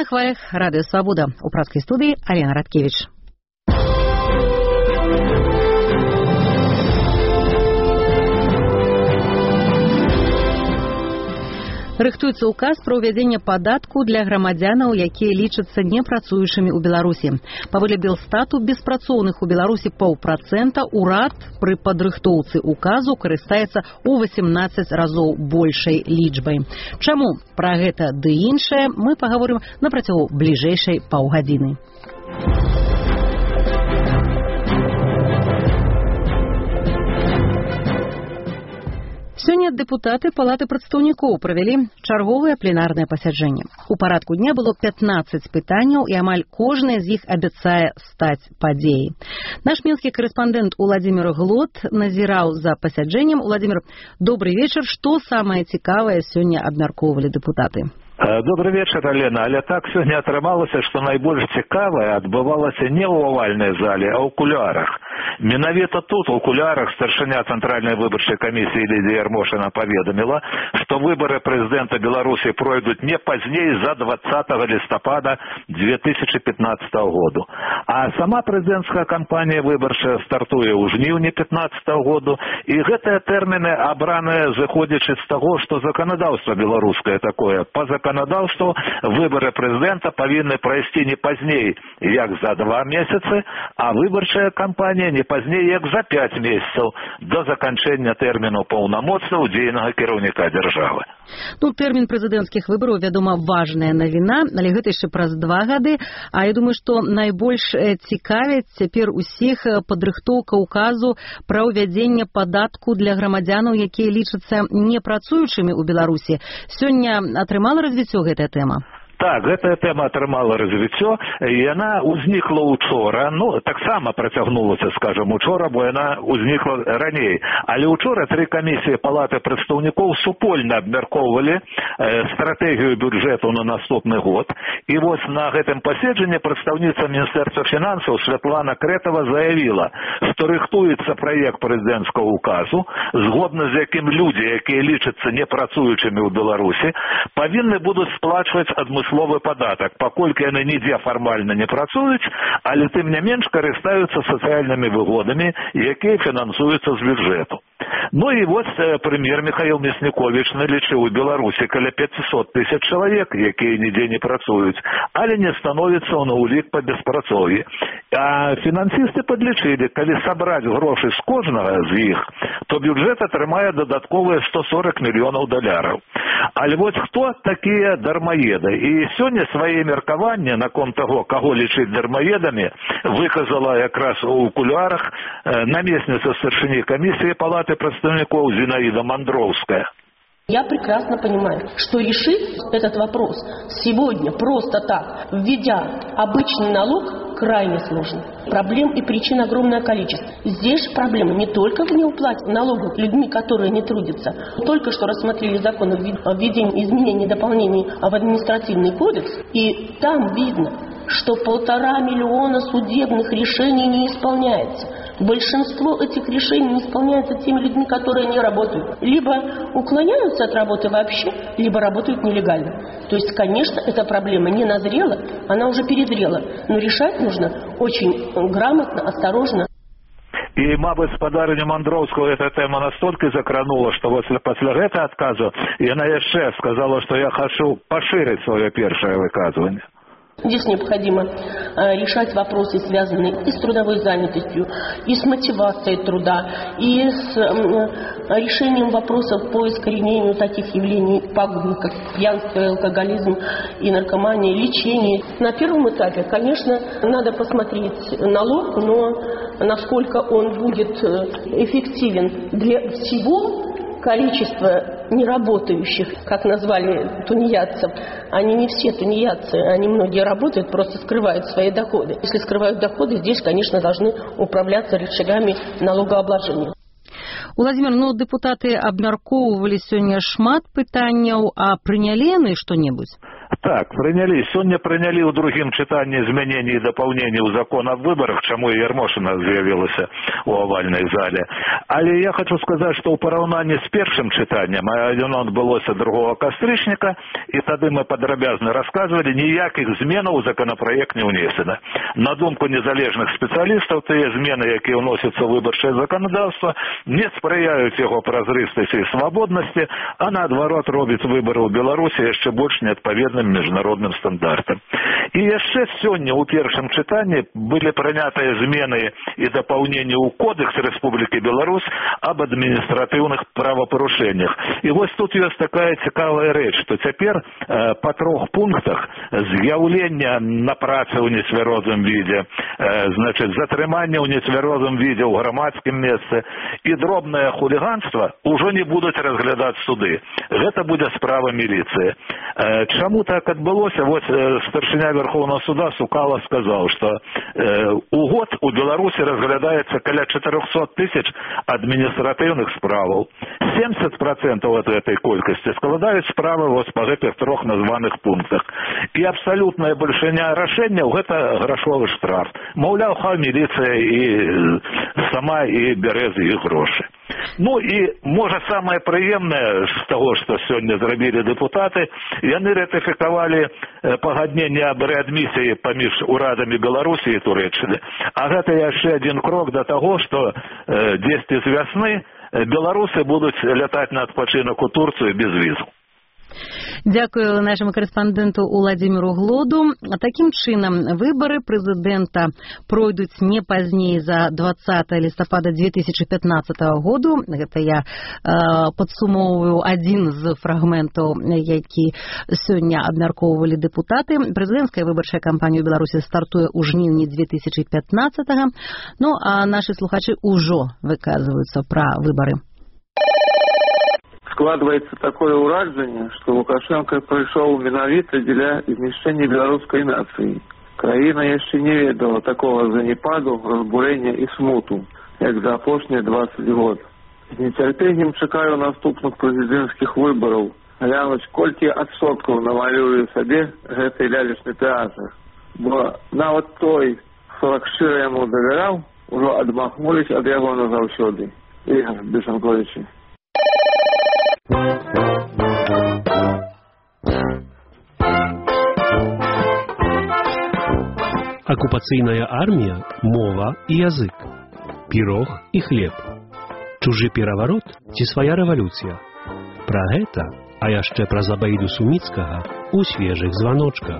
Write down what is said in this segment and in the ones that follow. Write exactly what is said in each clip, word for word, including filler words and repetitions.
на хвалях Радио Свобода. У пражской студии Алена Радкевич. Рыхтуецца ўказ пра ўвядзенне падатку для грамадзянаў, якія лічацца непрацуючымі ў Беларусі. Паводле Белстату, беспрацоўных у Беларусі паўпрацэнта, урад пры падрыхтоўцы ўказу карыстаецца ў восемнадцаць разоў большай лічбай. Чаму? Пра гэта ды іншае мы пагаворым на працягу бліжэйшай паўгадзіны. Сёння дэпутаты Палаты прадстаўнікоў правялі чарговае пленарнае пасяджэнне. У парадку дня было пятнаццаць пытанняў, і амаль кожнае з іх абяцае стаць падзеяй. Наш мінскі карэспандэнт Уладзімір Глот назіраў за пасяджэннем. Уладзімір, добрый вечар. Што самае цікавае сёння абмяркоўвалі дэпутаты? Добрый вечер, Алена. Але так сёння атрымалася, што найбольш цікавае адбывалася не ў авальнай зале, а ў кулуарах. Менавіта тут, у кулуарах, старшыня Цэнтральнай выбарчай камісіі Лідія Ярмошына паведаміла, што выбары прэзідэнта Беларусі пройдуць не пазней за двадцатага лістапада две тысячи пятнадцатого году. А сама прэзідэнцкая кампанія выбарчая стартуе ў жніўні пятнадцатого году, і гэтыя тэрміны абраныя зыходзячы з таго, што заканадаўства беларускае такое. Па законодаўству выборы прэзідэнта павінны прайсці не пазней, як за два месяцы, а выбарчая кампанія не пазней, як за пять месяцаў до заканчэння тэрміну паўнамоцтваў дзейнага кіраўніка дзяржавы. Ну, тэрмін прэзідэнцкіх выбараў, вядома, важная навіна, але гэта яшчэ праз два гады. А я думаю, што найбольш цікавіць цяпер усіх падрыхтоўка ўказу пра ўвядзенне падатку для грамадзянаў, якія лічацца непрацуючымі ў Беларусі. Сёння атрымала развіццё гэтая тэма? Так, гэтая тэма атрымала развіццё, і яна ўзнікла учора, ну, таксама працягнулася, скажам, учора, бо яна ўзнікла раней. Але учора тры камісіі Палаты прадстаўнікоў супольна абмяркоўвалі э, стратэгію бюджэту на наступны год. І вось на гэтым паседжанні прадстаўніца Міністэрства фінансаў Святлана Крэтава заявіла, што рыхтуецца праект прэзідэнцкага ўказу, згодна з якім людзі, якія лічацца непрацуючымі ў Беларусі, павінны будуць сплачваць адмысловы словы падатак, паколькі яны нідзе фармальна не працуюць, але тым не менш карыстаюцца сацыяльнымі выгодамі, якія фінансуюцца з бюджэту. Ну і вось прэм'ер Михаил Мясніковіч налічыў у Беларусі каля пятьсот тысяч чалавек, якія нідзе не працуюць, але не становіцца на ўлік па беспрацоўі. А фінансісты падлічылі, калі сабраць грошы з кожнага з іх, то бюджэт атрымае дадатковыя сто сорок мільёнаў даляраў. Але вось хто такія дармаеды? І сёння свае меркаванні наконт таго, каго лічыць дармаедамі, выказала якраз у кулуарах намесніца старшыні камісіі Палаты прадстаўнікоў Зинаида Мандроўская. Я прекрасно понимаю, что решить этот вопрос сегодня просто так, введя обычный налог, крайне сложно. Проблем и причин огромное количество. Здесь проблема не только в неуплате налогов людьми, которые не трудятся. Только что рассмотрели закон о введении изменений и дополнений в административный кодекс, и там видно, что полтора миллиона судебных решений не исполняется. Большинство этих решений не исполняется теми людьми, которые не работают. Либо уклоняются от работы вообще, либо работают нелегально. То есть, конечно, эта проблема не назрела, она уже перезрела. Но решать нужно очень грамотно, осторожно. І, мабыць, спадарню Мандроўскую эта тэма настолькі закранула, што пасля, пасля гэтага адказу яна яшчэ сказала, што я хочу пашырыць сваё першае выказванне. Здесь необходимо э, решать вопросы, связанные и с трудовой занятостью, и с мотивацией труда, и с э, решением вопросов по искоренению таких явлений пагубных, как пьянство, алкоголизм и наркомания, лечение. На первом этапе, конечно, надо посмотреть налог, но насколько он будет эффективен для всего количество неработающих, как назвали тунеядцев, они не все тунеядцы, они многие работают, просто скрывают свои доходы. Если скрывают доходы, здесь, конечно, должны управляться рычагами налогообложения. Уладзімір, ну, дэпутаты абмяркоўвалі сёння шмат пытанняў, а прынялі яны што-небудзь? Так, прынялі. Сёння прынялі ў другім чытанні змяненні і дапаўненні ў закон аб выбарах, чаму і Ярмошына з'явілася ў авальнай зале. Але я хочу сказаць, што ў параўнанні з першым чытаннем, а яно адбылося другога кастрычніка, і тады мы падрабязна расказвалі, ніякіх зменаў у законапраект не ўнесена. На думку незалежных спецыялістаў, тыя змены, якія ўносяцца ў выбарчае заканадаўства, не спрыяюць яго празрыстасці і свабоднасці, а наадварот робяць выбары ў Беларусі яшчэ больш неадпаведным міжнародным стандартам. І яшчэ сёння ў першым чытанні былі прынятыя змены і дапаўненні ў Кодекс Рэспублікі Беларусь аб адміністратыўных правапарушэннях. І вось тут ёсць такая цікавая рэч, што цяпер э, па трох пунктах з'яўлення на працы ў нецвярозым відзе, э, значыць, затрымання ў нецвярозым відзе ў грамадскім месцы і дробнае хуліганства ўжо не будуць разглядаць суды. Гэта будзе справа міліцыі. Э, чаму так адбылося? Вот э, старшыня Верховного суда Сукала сказаў, што э, у год у Беларусі разглядаецца каля чатырохсот тысяч адміністратыўных справаў. семьдесят процентов от этой колькасці складаюць справы вот па гэтых трох названых пунктах. І абсалютная бальшыня рашэнняў гэта грашовы штраф. Маўляў, хай міліцыя і сама і бярэ з іх грошы. Ну і, можа, самае прыемнае з таго, што сёння зрабілі дэпутаты, яны ратыфікавалі пагадненне аб рэадмісіі паміж урадамі Беларусі і Турэччыны. А гэта яшчэ адзін крок да таго, што э, дзесьці з вясны беларусы будуць лятаць на адпачынак у Турцыю без візу. Дзякую нашаму корэспандэнту Уладзіміру Глоду. Такім чынам, выбары прэзідэнта пройдуць не пазней за двадцатого лістапада две тысячи пятнадцатого году. Гэта я э, падсумоўваю адзін з фрагментаў, які сёння абмяркоўвалі дэпутаты. Прэзідэнцкая выбарчая кампанія ў Беларусі стартуе ў жніўні две тысячи пятнадцатого. Ну, а нашы слухачы ўжо выказваюцца пра выбары. Складваецца такое ўражанне, што Лукашенко прыйшоў менавіта дзеля знішчэння беларускай нацыі. Краіна яшчэ не ведала такого заняпаду, разбурэння і смуту, як за апошнія двадцать год. З нецярпеннем чакаю наступных прэзідэнцкіх выбараў, глянуць, колькі адсоткаў намалюе сабе гэты лялечны тэатр. Бо нават той, хто шчыра яму давяраў, ужо адмахнуліся ад яго назаўсёды. Ігор Бешанкович. Акупацыйная армія, мова і язык, пірог і хлеб, чужы пераварот ці свая рэвалюцыя. Пра гэта, а яшчэ пра Забайду Суміцкага у свежых званочках.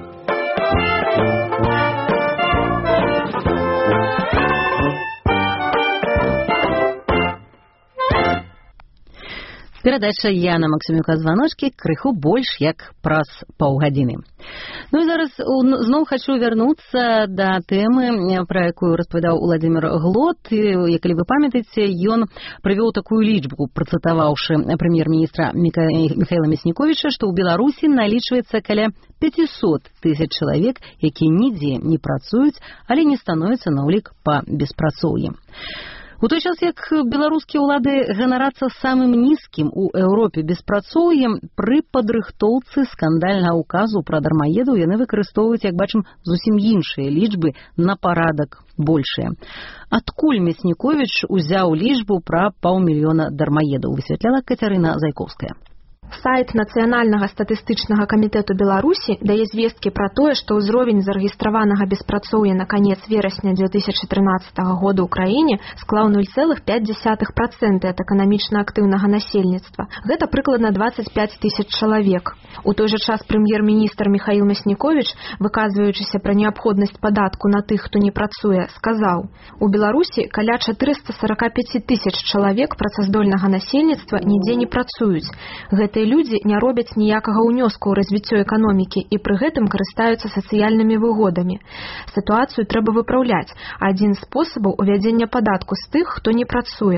Перадача Яна Максимюка «Званочкі» крыху больш як праз паўгадзіны. Ну і зараз зноў хачу вярнуцца да тэмы, пра якую распавядаў Уладзімір Глод. І, калі вы памятаеце, ён прывёў такую лічбу, працытаваўшы прэм'ер-міністра Міхаіла Мясніковіча, што ў Беларусі налічваецца каля пятьсот тысяч чалавек, якія нідзе не працуюць, але не становяцца на ўлік па беспрацоўі. У той час, як беларускія ўлады ганарацца самым нізкім у Еўропе беспрацоўем, пры падрыхтоўцы скандальнага ўказу пра дармаедаў яны выкарыстоўваюць, як бачым, зусім іншыя лічбы на парадак большыя. Адкуль Мясніковіч узяў лічбу пра паўмільёна дармаедаў, высвятляла Кацярына Зайковская. Сайт Нацыянальнага статыстычнага камітэту Беларусі дае звесткі пра тое, што ўзровень зарэгістраванага беспрацоўя на канец верасня две тысячи тринадцатого года ў краіне склаў ноль целых пять десятых процента ад эканамічна актыўнага насельніцтва. Гэта прыкладна двадцать пять тысяч чалавек. У той жа час прэм'ер-міністр Міхаіл Мясніковіч, выказваючыся пра неабходнасць падатку на тых, хто не працуе, сказаў: у Беларусі каля четыреста сорок пять тысяч чалавек працаздольнага насельніцтва нідзе не працуюць. Гэтыя людзі не робяць ніякага ўнёску ў развіццё эканомікі і пры гэтым карыстаюцца сацыяльнымі выгодамі. Сітуацыю трэба выпраўляць, а адзін з спосабаў увядзення падатку з тых, хто не працуе.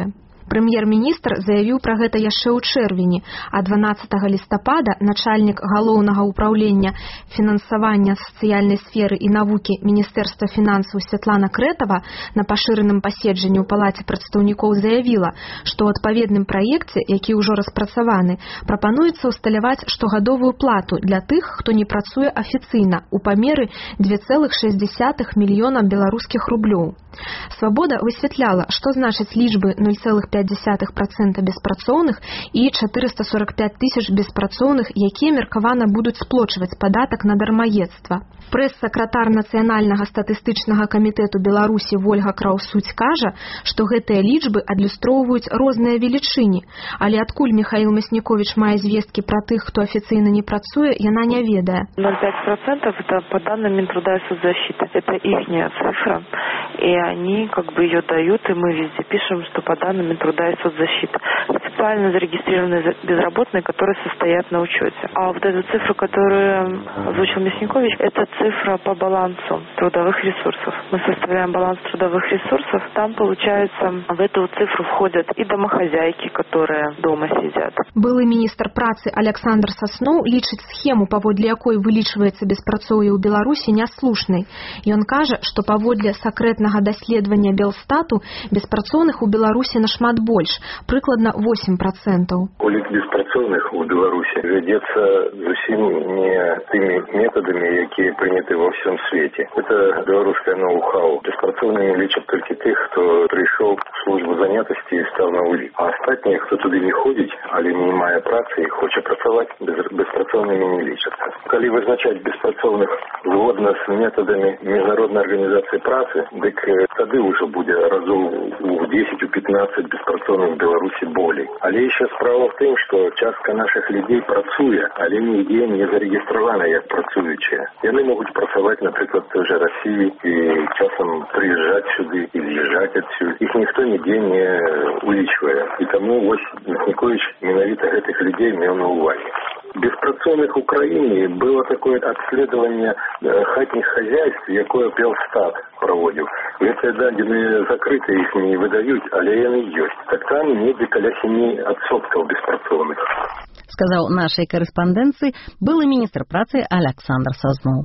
Прэм'ер-міністр заявіў пра гэта яшчэ ў чэрвені, а дванаццатага лістапада начальнік галоўнага ўпраўлення фінансавання сацыяльнай сферы і навукі Міністэрства фінансаў Святлана Крэтава на пашыраным паседжанні ў палаце прадстаўнікоў заявіла, што ў адпаведным праекце, які ўжо распрацаваны, прапануецца ўсталяваць штогадовую плату для тых, хто не працуе афіцыйна ў памеры дзве цэлых шэсць дзесятых мільёна беларускіх рублёў. Свабода высвятляла, што значыць лічбы нуль цэлых пяць дзесятых працэнта беспрацоўных і чатырыста сорак пяць тысяч беспрацоўных, якія меркавана будуць сплочваць падатак на дармаедства. Прэс-сакратар Нацыянальнага статыстычнага камітэту Беларусі Вольга Краўсудзь кажа, што гэтыя лічбы адлюстроўваюць розныя велічыні, але адкуль Михаил Масніковіч мае звесткі пра тых, хто афіцыйна не працуе, яна не ведае. ноль целых пять десятых процента это по данным Минтруда и соцзащиты. Это ихняя цифра, и они как бы ее дают, и мы везде пишем, что по данным Минтруда и соцзащиты. Официально зарегистрированные безработные, которые состоят на учете. А вот эта цифра, которую озвучил Мясникович, это цифра по балансу трудовых ресурсов. Мы составляем баланс трудовых ресурсов, там получается в эту цифру входят и домохозяйки, которые дома сидят. Былы міністр працы Александр Сасноў лічыць схему, паводле якой вылічваецца беспрацоўе ў Беларусі, няслушнай. Ён кажа, што паводле сакрэтнага даследавання Белстату беспрацоўных у Беларусі нашмат больш, прыкладна восемь процентаў. Улік беспрацоўных у Беларусі вядзецца зусім не тымі метадамі, якія прыняты ва ўсім свеце. Это беларускае ноу-хау. Беспрацоўнымі лічаць толькі тых, хто прыйшоў у службу занятасці і стаў на улік. А астатнія, хто туды не ходзіць, але не мае працы і хоча працаваць, беспрацоўнымі не лічацца. Калі вызначаць беспрацоўных згодна з метадамі Міжнароднай арганізацыі працы, дык тады ўжо будзе разоў у дзесяць-пятнаццаць беспрацоўных в Беларусі болей. Але яшчэ справа в тым, што частка нашых людзей працуе, але нідзе не зарэгістравана як працуючыя. Яны могуць працаваць, напрыклад, в той жа Расіі і часам прыязджаць сюды і з'язджаць адсюль. Іх ніхто нідзе не улічвае. І таму вось Мясніковіч менавіта гэтых людзей меў на увазе. Беспрацоўных у краіне было такое адследаванне хатніх хазяйств, якое Белстат праводзіў. Гэтыя дадзеныя закрыты, іх не выдаюць, але яны ёсць. Так там недзе каля сем адсоткаў беспрацоўных. Сказаў нашай карэспандэнцыі былы міністр працы Александр Сасноў.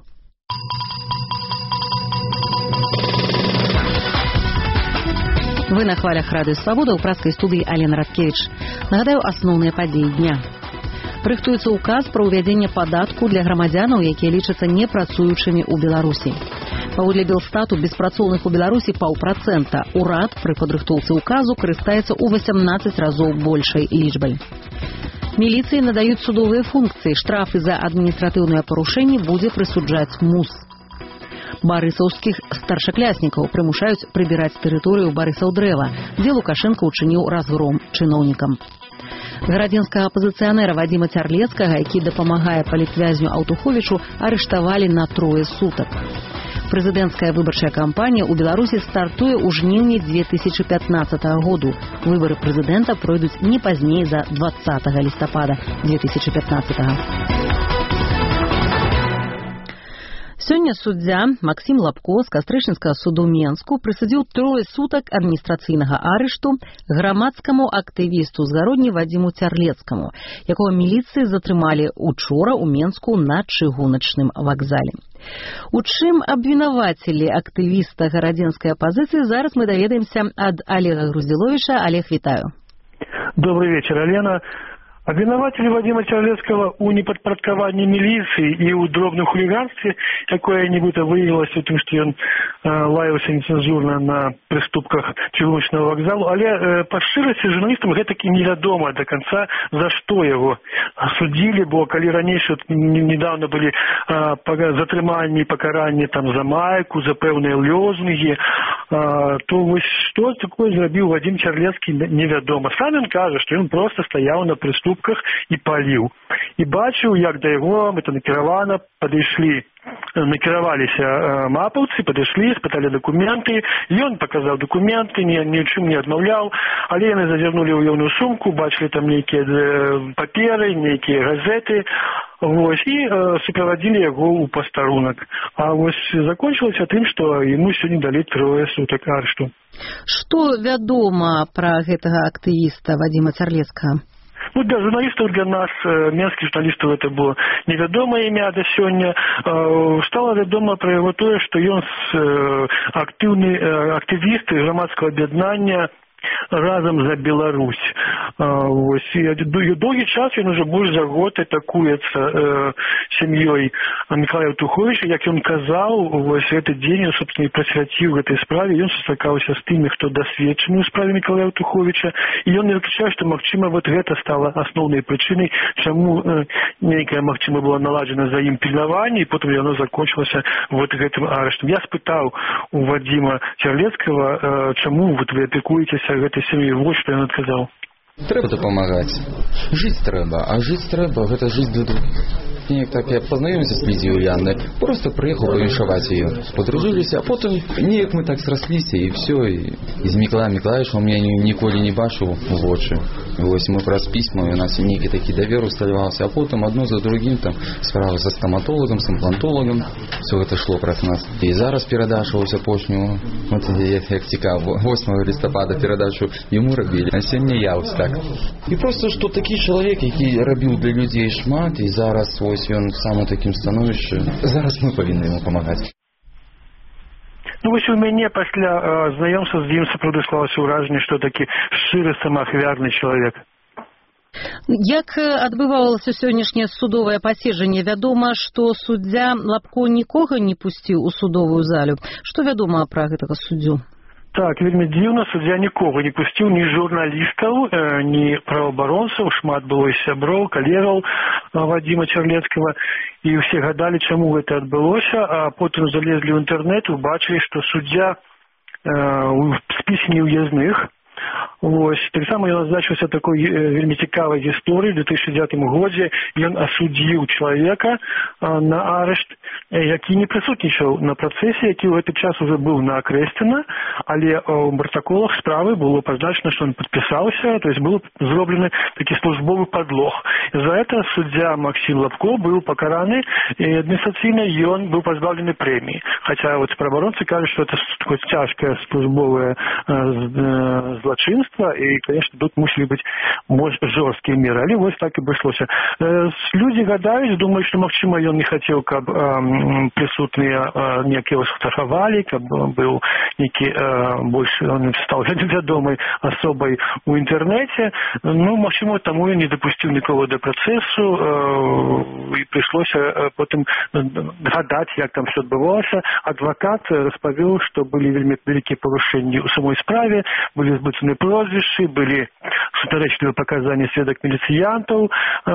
Вы на хвалях Радыё Свабода, ў праскай студыі Алена Радкевіч. Нагадаю асноўныя падзеі дня. Рыхтуецца указ пра ўвядзенне падатку для грамадзянаў, якія лічацца непрацуючымі ў Беларусі. Паводле Белстату беспрацоўных у Беларусі паўпрацэнта. Урад пры падрыхтоўцы указу карыстаецца ў васямнаццаць разоў большай лічбай. Міліцыі надаюць судовыя функцыі. Штрафы за адміністратыўныя парушэнні будзе прысуджаць МУС. Барысаўскіх старшакляснікаў прымушаюць прыбіраць тэрыторыю Барысаў-Дрэва, дзе Лукашенко ўчыніў разгром чыноўнікам. Гарадзенскага апазіцыянера Вадзіма Цярлецкага, які дапамагае палітвязню Аўтуховічу, арыштавалі на трое сутак. Прэзідэнцкая выбарчая кампанія ў Беларусі стартуе ў жніўні дзве тысячы пятнаццатага году. Выбары прэзідэнта пройдуць не пазней за дваццатага лістапада дзве тысячы пятнаццатага. Сёння суддзя Максім Лапко з кастрычніцкага суду Менску прысудзіў трое сутак адміністрацыйнага арышту грамадскаму актывісту з гародні Вадзіму Цярлецкаму, якога міліцыі затрымалі учора ў Менску на чыгуначным вакзале. У чым абвінавацілі актывіста гарадзенскай апазіцыі, зараз мы даведаемся ад Олега Груздзіловіча. Олег, вітаю. Добрый вечер, Алена. Обвинуватели Вадима Цярлецкого у неподпорядковании милиции и у дробном хулиганстве, якое нібито выявилось у тым, что он э, лаяўся нецензурно на прыступках чыгуначнага вакзалу, але э, па шчырасці журналістам гэтакі невядома до конца, за што яго судзілі, бо калі раней недавно былі э, затрыманні, пакаранні там за майку, за пэўныя лозунгі, э, то вось што такое зрабіў Вадим Цярлецкі, невядома. Сам ён кажа, што ён просто стаяў на прыступках і паліў. І бачыў, як да яго мэтанакіравана падышлі, накіраваліся мапаўцы, падышлі, спыталі дакументы, ён паказаў дакументы, ні, ні ў чым не адмаўляў, але яны зазірнулі ў яўную сумку, бачылі там нейкія паперы, нейкія газеты, вось, і э, суправадзілі яго ў пастарунак. А вось закончылася тым, што яму сёння далі трое сутак арышту. Што вядома пра гэтага актывіста Вадзіма Цярлецкага? Ну, для журналистов, для нас, менских журналистов, это было невядомое имя до сегодня. Стало вядома про его то, что он активный активист громадского объединения разом за Беларусь. Вось. І доўгі час ён уже больш за год атакуецца э, сям'ёй Мікалая Туховіча, як ён казаў, вось гэты дзень ён, собственно, і прысвяціў гэтай справе. Ён сустракаўся з тымі, хто дасведчаны ў справе Мікалая Туховіча, і ён не выключае, што, магчыма, вот гэта стала асноўнай прычынай, чаму э, нейкая, магчыма, была наладжена за ім пільнаванне, і потым яно закончылася вот гэтым арыштам. Я спытаў у Вадзіма Цярлецкага, э, чаму вот вы атакуецеся гэтай сям'ёй, вось што ён адказаў. Трэба дапамагаць. Жыць трэба, а жыць трэба, гэта жыць для других. Неяк так я познаёмся з Лідзією Яннай, просто прыехаў павіншаваць яе. Подружыліся, а потым неяк мы так срасліся, і все, і, і з Мікалаем Мікалаевичем он мяне ніколі не бачыў у вочы. Вось мы праз пісьма, у нас нейкі такі давер усталяваўся, а потым адно за другім там справа са стаматолагам, з імплантолагам, все гэта шло праз нас. І зараз перадачу вось апошнюю, вот як цікава, восьмага лістапада перадачу яму рабілі, а сёння я вось так. І просто, што такі чалавек, які рабіў для людзей шмат, і зараз вось ён сам у такім становішчы, зараз мы павінны яму памагаць. Ну, вось у мяне пасля э, знаёмства з ім сапраўды склалася ўражанне, што такі шчыры самаахвярны чалавек. Як адбывалася сённяшняе судовае паседжанне? Вядома, што суддзя Лапко нікога не пусціў у судовую залю. Што вядома пра гэтага суддзю? Так, вельмі дзіўна, суддзя нікога не пусціў, ні журналістаў, э, ні праваабаронцаў, шмат было і сяброў, калегаў Вадзіма Цярлецкага, і ўсе гадалі, чаму гэта адбылося, а потым залезлі ў інтэрнэт, убачылі, што суддзя э, ў спісе неўязных. Вось, таксама ён адзначыўся такой э, вельмі цікавай гісторыі. У две тысячи девятым годзе ён асудзіў чалавека э, на арышт, э, які не прысутнічаў на працэсе, які ў гэты час уже быў на Акрэсціна, але ў пратаколах справы было пазначана, што ён падпісаўся, то есть быў зроблены такі службовы подлог. За это суддзя Максим Лапко быў пакараны, і адміністрацыйна ён быў пазбаўлены прэміі. Хаця вот праваабаронцы кажуць, што это цяжкае службовае э, злачынства, і, конечно, тут мусілі быць жорсткія меры, але вось так і прыйшлося. Людзі гадаюць, думаюць, што, магчыма, ён не хацеў, каб э, прысутныя э, неяк яго сфотаграфавалі, каб быў нейкі э, больш, он стаў вядомай асобай у інтэрнэце. Ну, магчыма, таму ён не дапусціў нікога да працэсу, э, і прыйшлося э, потым гадаць, як там все адбывалася. Адвакат распавёў, што былі вельмі вялікія парушэнні ў самой справе, былі збыцаны прозвішчы, былі супярэчлівыя паказанні сведак міліцыянтаў, э,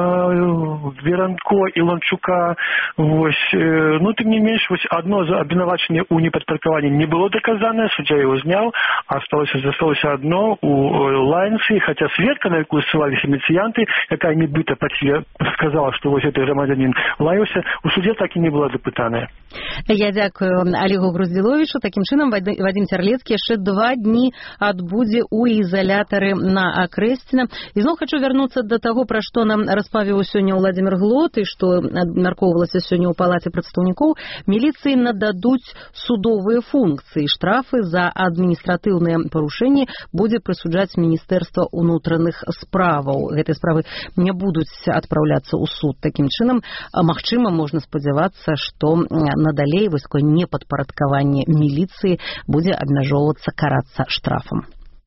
Веранко і Ланчука. Вось, э, ну, тым не менш, вось адно абвінавачанне ў непадпарадкаванні не было даказанае, суддзя яго зняў, а асталося, засталося адно у Лайнцы, хаця сведка, на якую ссылаліся міліцыянты, якая нібыта пасля сказала, што вось гэты грамадзянін лаяўся, у судзе так і не была дапытаная. Я дзякую Олегу Груздзіловічу. Такім чынам, Вадзім Цярлецкі яшчэ два дні адбудзе ў ізалятары на Акрэсціна. І зноў хачу вярнуцца да таго, пра што нам распавіў сёння Владзімір Глот, і што абмяркоўвалася сёння ў палаце прадстаўнікоў. Міліцыі нададуць судовыя функцыі. Штрафы за адміністратыўныя парушэнні будзе прысуджаць Міністэрства ўнутраных справаў. Гэтыя справы не будуць адпраўляцца ў суд. Такім чынам, магчыма, можна спадзявацца, што надалей вось такое непадпарадкаванне міліцыі будзе абмяжоўвацца, карацца штрафам.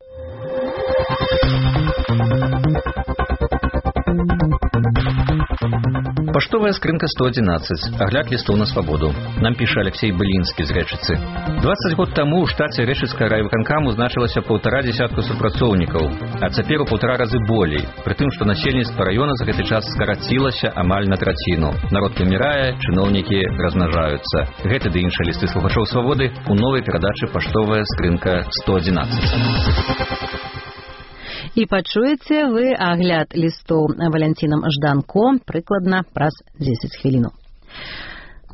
Паштовая скрынка сто одиннадцать. Агляд лістоў на свабоду. Нам піша Алексей Былінскі з Рэчыцы. двадцать год таму ў штаце Рэчыцкага райвыканкаму значылася паўтара дзесятку супрацоўнікаў, а цяпер у паўтара разы болей, пры тым, што насельніцтва раёна за гэты час скарацілася амаль на траціну. Народ памірае, чыноўнікі размнажаюцца. Гэты ды іншыя лісты слухачоў свабоды у новай перадачы «Паштовая скрынка сто одиннадцать». І пачуеце вы агляд лістоў Валянцінам Жданко прыкладна праз дзесяць хвілінаў.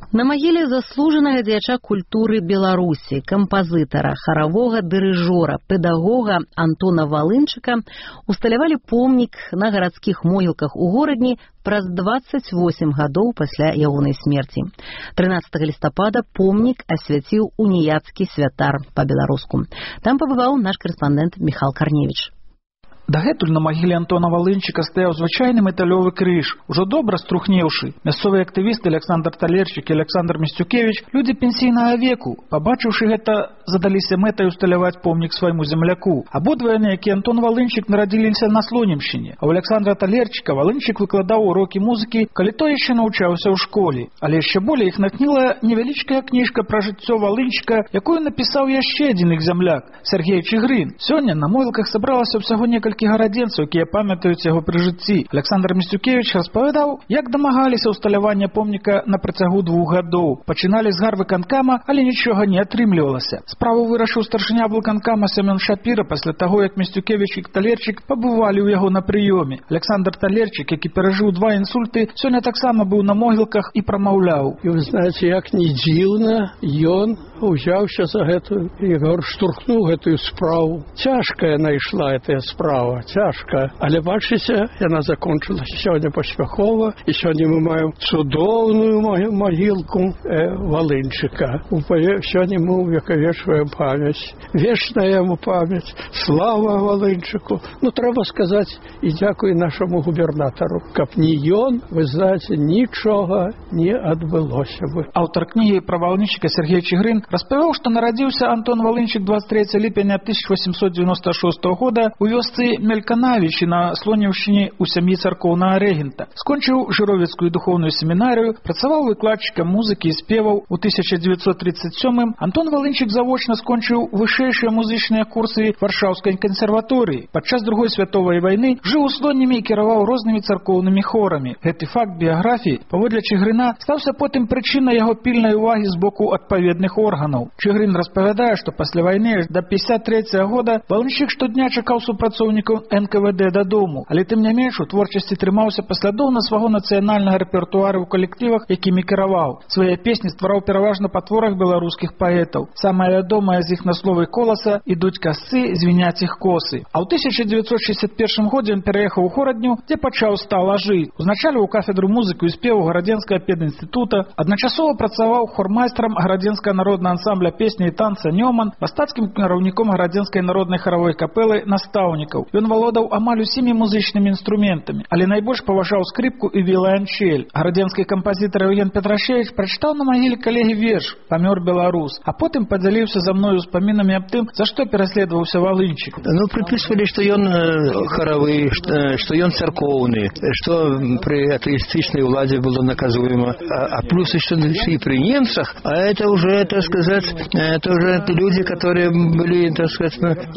На магіле заслужанага дзеяча культуры Беларусі, кампазітара, харавога дырыжора, педагога Антона Валынчыка усталявалі помнік на гарадскіх могілках у горадні праз дваццаць восем гадоў пасля ягонай смерці. трынаццатага лістапада помнік асвяціў уніяцкі святар па-беларуску. Там пабываў наш карэспандэнт Міхал Карневіч. Дагэтуль на магіле Антона Валынчыка стаяў звычайны металёвы крыж, ужо добра струхнеўшы. Мясцовыя актывісты Александр Талерчык і Александр Місцюкевіч, людзі пенсійнага веку, пабачыўшы гэта, задаліся мэтай усталяваць помнік свайму земляку. Абодва яны, як і Антон Валынчык, нарадзіліся на Слонімшчыне, а ў Александра Талерчыка Валынчык выкладаў урокі музыкі, калі той яшчэ навучаўся ў школе. Але яшчэ болей іх натхніла невялічкая кніжка пра жыццё Валынчыка, якую напісаў яшчэ адзін іх земляк, Сергей Чигрин. Сёння на могілках сабралася ўсяго некалькі гарадзенцаў, якія памятаюць яго пры жыцці. Александр Місцюкевіч распавядаў, як дамагаліся ўсталявання помніка на працягу двух гадоў. Пачыналі з гарвыканкама, але нічога не атрымлівалася. Справу вырашыў старшыня выканкама Семён Шапіра пасля таго, як Місцюкевіч і Талерчык пабывалі ў яго на прыёме. Александр Талерчык, які перажыў два інсульты, сёння таксама быў на могілках і прамаўляў. І вы знаеце, як не дзіўна, ён узяўся за гэтую і штурхнуў гэтую справу. Цяжкая найшла гэтая справа. Цяжка, але бачыце, яна закончылася сёння паспяхова, і сёння мы маем цудоўную магілку э, Валынчыка. Сёння мы увекавечваем памяць, вечная яму памяць, слава Валынчыку. Ну, трэба сказаць і дзякуй нашаму губернатару. Каб не ён, вы знаеце, нічога не адбылося бы. Аўтар кнігі пра Валынчыка Сергей Чигрин распавёў, што нарадзіўся Антон Валынчык дваццаць трэцяга ліпеня тысяча восемьсот девяносто шестого года у вёсцы Мельканавічы на Слонімшчыне ў сям'і царкоўнага рэгента. Скончыў жыровіцкую духоўную семінарыю, працаваў выкладчыкам музыкі і спеваў. У тысяча девятьсот тридцать седьмым Антон Валынчык завочна скончыў вышэйшыя музычныя курсы Варшаўскай кансерваторыі. Падчас другой святовай вайны жыў у Слонімі і кіраваў рознымі царкоўнымі хорамі. Гэты факт біяграфіі, паводле Чигрина, стаўся потым прычынай яго пільнай увагі з боку адпаведных органаў. Чигрин распавядае, што пасля вайны да пятьдесят третьего года Валынчык штодня чакаў супрацоўнікаў эн ка вэ дэ дадому, але тым не менш у творчасці трымаўся паслядоўна свайго нацыянальнага рэпертуару ў калектывах, якімі кіраваў. Свае песні ствараў пераважна па творах беларускіх паэтаў. Самая вядомая з іх на словы коласа «Ідуць касцы, звіняць іх косы». А ў тысяча девятьсот шестьдесят первым годзе ён пераехаў у Хорадню, дзе пачаў стала жыць. Узначаліў кафедру музыку і спеву Гарадзенскага педінстытута, адначасова працаваў хормайстрам Гарадзенскага народнага ансамбля песні і танца «Нёман», мастацкім кіраўніком Гарадзенскай народнай харавой капэлы «Настаўнікаў». Ён валодаў амаль усімі музычнымі інструментамі, але найбольш паважаў скрыпку і віяланчэль. Гарадзенскі кампазітар Евген Петрашевіч прачытаў на магіле калегі верш «Памёр беларус», а потым падзяліўся за мною успамінамі аб тым, за што пераследаваўся Валынчык. Ну, приписывали, что ён хоровый, что ён церковный, что при атеистичной владе было наказуемо. А, а плюс еще и при немцах, а это уже, так сказать, это уже люди, которые были, так сказать,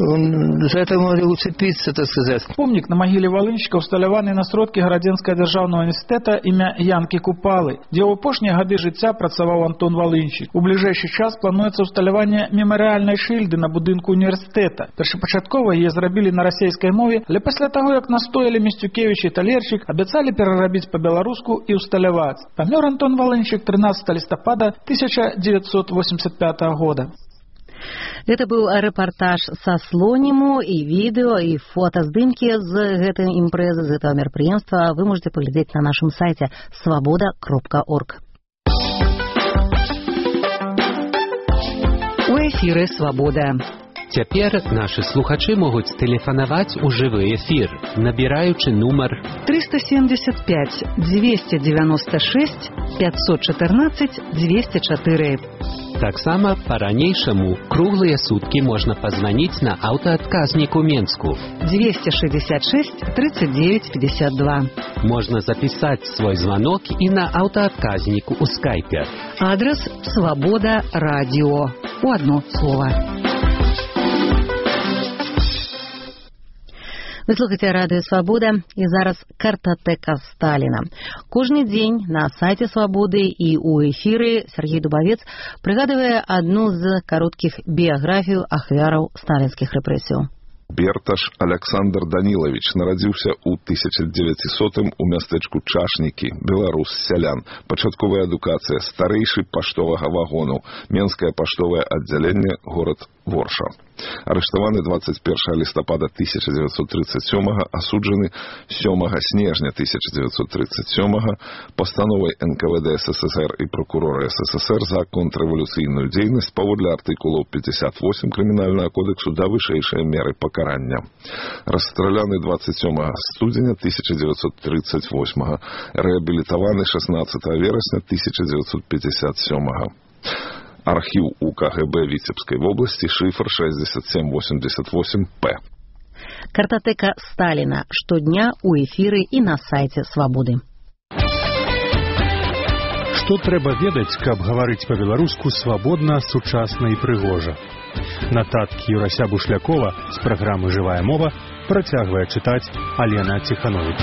за это могли уцепиться, так сказать. Помнік на магіле Валынчыка усталяваны на сродкі Гарадзенскага дзяржаўнага універсітэта імя Янкі Купалы, дзе ў апошнія гады жыцця працаваў Антон Валынчык. У бліжэйшы час плануецца ўсталяванне мемарыяльнай шыльды на будынку універсітэта. Першапачаткова яе зрабілі на расейскай мове, але пасля таго, як настоялі Місцюкевіч і Талерчык, абяцалі перарабіць па-беларуску і ўсталяваць. Памёр Антон Валынчык трынаццатага лістапада тысяча девятьсот восемьдесят пятого года. Гэта быў рэпартаж са Слоніму, і відэо, і фотаздымкі з гэтай імпрэзы, з гэтага мерапрыемства вы можете паглядзець на нашым сайце свабода кропка орг. У эфіры «Свабода». Цяпер нашы слухачы могуць тэлефанаваць у жывы эфір, набіраючы нумар триста семьдесят пять двести девяносто шесть пятьсот четырнадцать двести четыре. Таксама па-ранейшаму круглыя суткі можна пазваніць на аўтаадказнік у Менску двести шестьдесят шесть тридцать девять пятьдесят два. Можна запісаць свой званок і на аўтаадказнік у скайпе. Адрес «Свобода радио». У одно слово. Вы слухаеце радыё «Свабода» і зараз картатэка Сталіна. Кожны дзень на сайце «Свабоды» і ў эфіры Сергей Дубавец прыгадвае адну з кароткіх біяграфію ахвяраў сталінскіх рэпрэсіяў. Берташ Александр Данилович нарадзіўся ў тысяча дзевяцісотым у мястэчку Чашнікі, беларус, сялян. Пачатковая адукацыя, старэйшы паштовага вагону, Менскае паштовае аддзяленне, горад Ворша. Арыштаваны дваццаць першага лістапада тысяча дзевяцьсот трыццаць сёмага, асуджаны сёмага снежня тысяча дзевяцьсот трыццаць сёмага пастановай эн ка вэ дэ эс эс эс эр і прокурора эс эс эс эр за контррэвалюцыйную дзейнасць паводле артыкулаў пятьдесят восемь крымінальнага кодексу да вышэйшай меры пакарання. Расстраляны дваццаць сёмага студзеня тысяча дзевяцьсот трыццаць восьмага, рэабілітаваны шаснаццатага верасня тысяча дзевяцьсот пятьдесят сёмага. Архіў у ка гэ бэ Віцебскай вобласці, шифр шестьдесят семь восемьдесят восемь пэ. Картатэка Сталіна штодня у эфіры і на сайце Свабоды. Што трэба ведаць, каб гаварыць па-беларуску свабодна, сучасна і прыгожа? Нататкі Юрася Бушлякова з праграмы «Жывая мова» працягвае чытаць Алена Ціхановіч.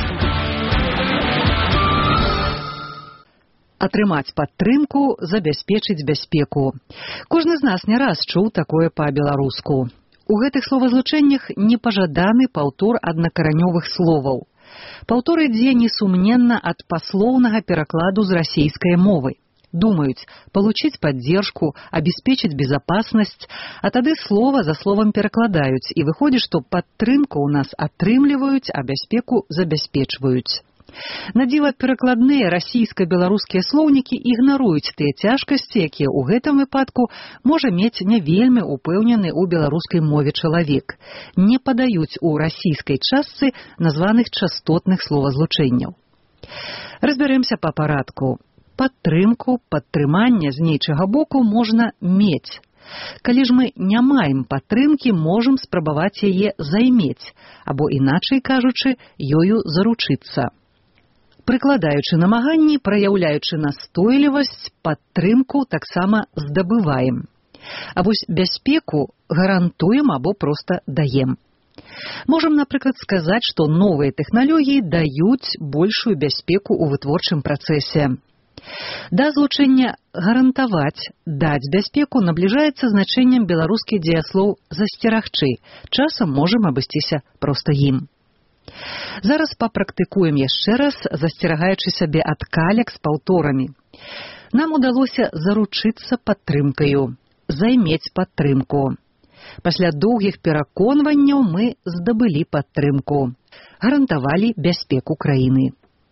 Атрымаць падтрымку, забяспечыць бяспеку. Кожны з нас не раз чуў такое па-беларуску. У гэтых словазлучэннях непажаданы паўтор аднакаранёвых словаў. Паўтор ідзе несумненна ад паслоўнага перакладу з расійскай мовы. Думаюць, получить поддержку, обеспечить безопасность, а тады слова за словом перакладаюць, і выходзіць, што падтрымку ў нас атрымліваюць, а бяспеку забяспечваюць. Надзіва перакладныя расійска-беларускія слоўнікі ігнаруюць тыя цяжкасці, якія ў гэтым выпадку можа мець не вельмі упэўнены ў беларускай мове чалавек. Не падаюць у расійскай частцы названых частотных словазлучэнняў. Разбярэмся па парадку. Падтрымку, падтрыманне з нейчага боку можна мець. Калі ж мы не маем падтрымкі, можам спрабаваць яе займець, або, іначай кажучы, ёю заручыцца. Прыкладаючы намаганні, праяўляючы настойлівасць, падтрымку таксама здабываем. А вось бяспеку гарантуем або проста даем. Можам, напрыклад, сказаць, што новыя тэхналогіі даюць большую бяспеку ў вытворчым працэсе. Да злучэння гарантаваць, даць бяспеку набліжаецца значэннем беларускі дзеяслоў засцерагчы. Часам можам абысціся проста ім. Зараз папрактыкуем яшчэ раз, засцерагаючы сабе ад каляк з паўторамі. Нам удалося заручыцца падтрымкаю, займець падтрымку. Пасля доўгіх пераконванняў мы здабылі падтрымку, гарантавалі бяспеку краіны.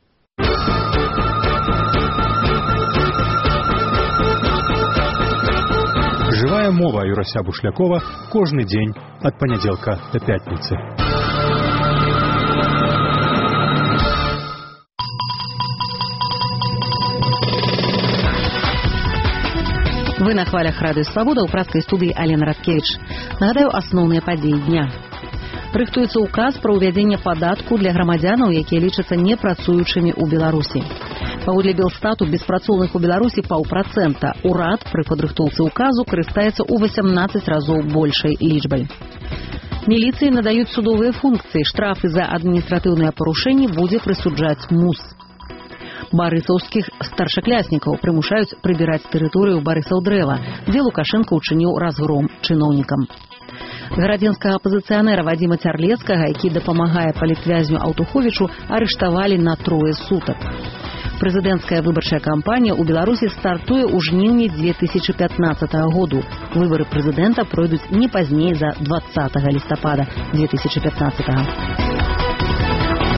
Жывая мова Юрася Бушлякова кожны дзень ад панядзелка да пятніцы. Вы на хвалях Радыё Свабода, ў праскай студыі Алена Радкевіч. Нагадаю асноўныя падзеі дня. Рыхтуецца ўказ пра ўвядзенне падатку для грамадзянаў, якія лічацца непрацуючымі ў Беларусі. Паводле Белстату беспрацоўных у Беларусі паўпрацэнта. Урад пры падрыхтоўцы ўказу карыстаецца ў восемнадцаць разоў большай лічбай. Міліцыі надаюць судовыя функцыі. Штрафы за адміністратыўныя парушэнні будзе прысуджаць МУС. Барысаўскіх старшакляснікаў прымушаюць прыбіраць тэрыторыю Барысаў-Дрэва, дзе Лукашенко ўчыніў разгром чыноўнікам. Гарадзенскага апазіцыянэра Вадзіма Цярлецкага, які дапамагае палітвязню Аўтуховічу, арыштавалі на трое сутак. Прэзідэнцкая выбарчая кампанія ў Беларусі стартуе ў жніўні дзве тысячы пятнаццатага году. Выбары прэзідэнта пройдуць не пазней за дваццатага лістапада дзве тысячы пятнаццатага.